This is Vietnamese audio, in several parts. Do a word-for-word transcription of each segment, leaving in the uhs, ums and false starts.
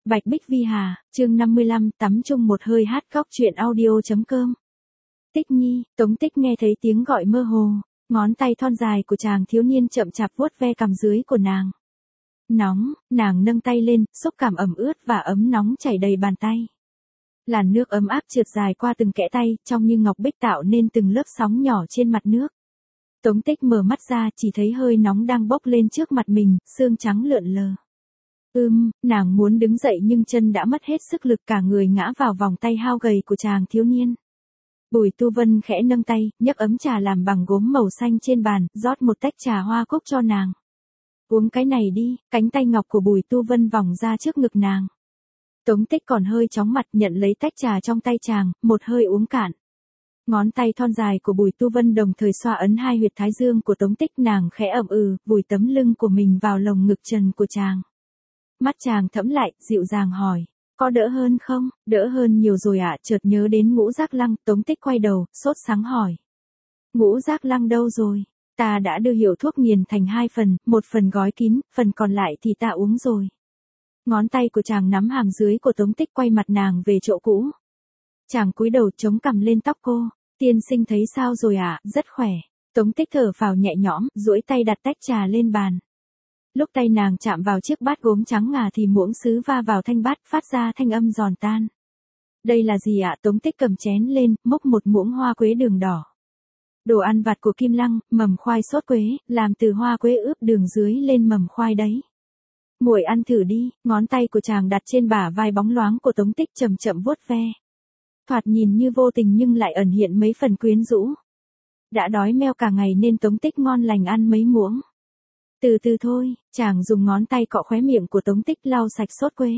Bạch Bích Vi Hà, chương năm mươi lăm, tắm chung một hơi hát khóc chuyện audio.com. Tích Nhi, Tống Tích nghe thấy tiếng gọi mơ hồ, ngón tay thon dài của chàng thiếu niên chậm chạp vuốt ve cằm dưới của nàng. Nóng, nàng nâng tay lên, xúc cảm ẩm ướt và ấm nóng chảy đầy bàn tay. Làn nước ấm áp trượt dài qua từng kẽ tay, trông như ngọc bích tạo nên từng lớp sóng nhỏ trên mặt nước. Tống Tích mở mắt ra, chỉ thấy hơi nóng đang bốc lên trước mặt mình, xương trắng lượn lờ. Ưm, nàng muốn đứng dậy nhưng chân đã mất hết sức lực, cả người ngã vào vòng tay hao gầy của chàng thiếu niên. Bùi Tu Vân khẽ nâng tay, nhấc ấm trà làm bằng gốm màu xanh trên bàn, rót một tách trà hoa cúc cho nàng. Uống cái này đi, cánh tay ngọc của Bùi Tu Vân vòng ra trước ngực nàng. Tống Tích còn hơi chóng mặt nhận lấy tách trà trong tay chàng, một hơi uống cạn. Ngón tay thon dài của Bùi Tu Vân đồng thời xoa ấn hai huyệt thái dương của Tống Tích, nàng khẽ ậm ừ, vùi tấm lưng của mình vào lồng ngực trần của chàng. Mắt chàng thẫm lại, dịu dàng hỏi, có đỡ hơn không? Đỡ hơn nhiều rồi ạ. À? Chợt nhớ đến Ngũ Giác Lăng, Tống Tích quay đầu, sốt sắng hỏi. Ngũ Giác Lăng đâu rồi? Ta đã đưa hiệu thuốc nghiền thành hai phần, một phần gói kín, phần còn lại thì ta uống rồi. Ngón tay của chàng nắm hàm dưới của Tống Tích, quay mặt nàng về chỗ cũ. Chàng cúi đầu chống cằm lên tóc cô. Tiên sinh thấy sao rồi ạ? À? Rất khỏe. Tống Tích thở phào nhẹ nhõm, duỗi tay đặt tách trà lên bàn. Lúc tay nàng chạm vào chiếc bát gốm trắng ngà thì muỗng sứ va vào thanh bát, phát ra thanh âm giòn tan. Đây là gì ạ? À? Tống Tích cầm chén lên, múc một muỗng hoa quế đường đỏ. Đồ ăn vặt của Kim Lăng, mầm khoai sốt quế, làm từ hoa quế ướp đường dưới lên mầm khoai đấy. Muội ăn thử đi. Ngón tay của chàng đặt trên bả vai bóng loáng của Tống Tích, chậm chậm vuốt ve. Thoạt nhìn như vô tình nhưng lại ẩn hiện mấy phần quyến rũ. Đã đói meo cả ngày nên Tống Tích ngon lành ăn mấy muỗng. Từ từ thôi, chàng dùng ngón tay cọ khóe miệng của Tống Tích lau sạch sốt quế.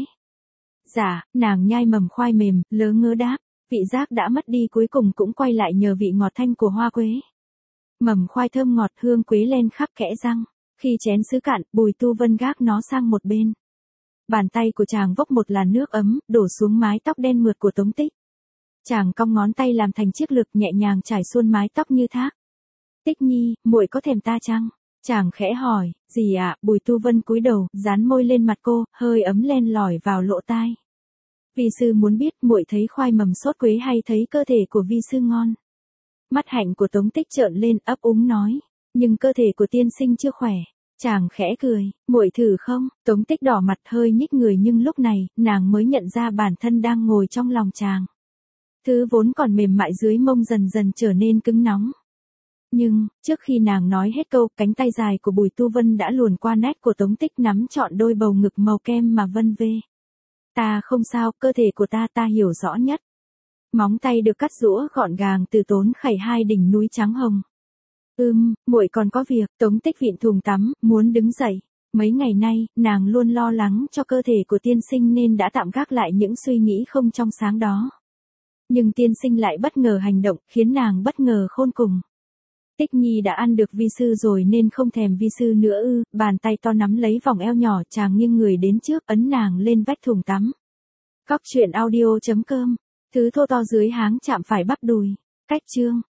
Dạ, nàng nhai mầm khoai mềm, lớ ngớ đáp, vị giác đã mất đi cuối cùng cũng quay lại nhờ vị ngọt thanh của hoa quế. Mầm khoai thơm ngọt, hương quế len khắp kẽ răng. Khi chén sứ cạn, Bùi Tu Vân gác nó sang một bên. Bàn tay của chàng vốc một làn nước ấm, đổ xuống mái tóc đen mượt của Tống Tích. Chàng cong ngón tay làm thành chiếc lược, nhẹ nhàng trải suôn mái tóc như thác. Tích Nhi, muội có thèm ta chăng? Chàng khẽ hỏi. Gì ạ? À? Bùi Tu Vân cúi đầu, dán môi lên mặt cô, hơi ấm len lỏi vào lỗ tai. Vi sư muốn biết muội thấy khoai mầm sốt quế hay thấy cơ thể của vi sư ngon? Mắt hạnh của Tống Tích trợn lên, ấp úng nói, nhưng cơ thể của tiên sinh chưa khỏe. Chàng khẽ cười, muội thử không? Tống Tích đỏ mặt hơi nhích người nhưng lúc này, nàng mới nhận ra bản thân đang ngồi trong lòng chàng. Thứ vốn còn mềm mại dưới mông dần dần trở nên cứng nóng. Nhưng, trước khi nàng nói hết câu, cánh tay dài của Bùi Tu Vân đã luồn qua nách của Tống Tích, nắm trọn đôi bầu ngực màu kem mà vân vê. Ta không sao, cơ thể của ta ta hiểu rõ nhất. Móng tay được cắt rũa gọn gàng từ tốn khẩy hai đỉnh núi trắng hồng. Ừm, muội còn có việc. Tống Tích vịn thùng tắm, muốn đứng dậy. Mấy ngày nay, nàng luôn lo lắng cho cơ thể của tiên sinh nên đã tạm gác lại những suy nghĩ không trong sáng đó. Nhưng tiên sinh lại bất ngờ hành động, khiến nàng bất ngờ khôn cùng. Tích Nhi đã ăn được vi sư rồi nên không thèm vi sư nữa ư? Bàn tay to nắm lấy vòng eo nhỏ, chàng nghiêng người đến trước, ấn nàng lên vách thùng tắm. Cóc truyện audio.com. Thứ thô to dưới háng chạm phải bắp đùi. Cách chương.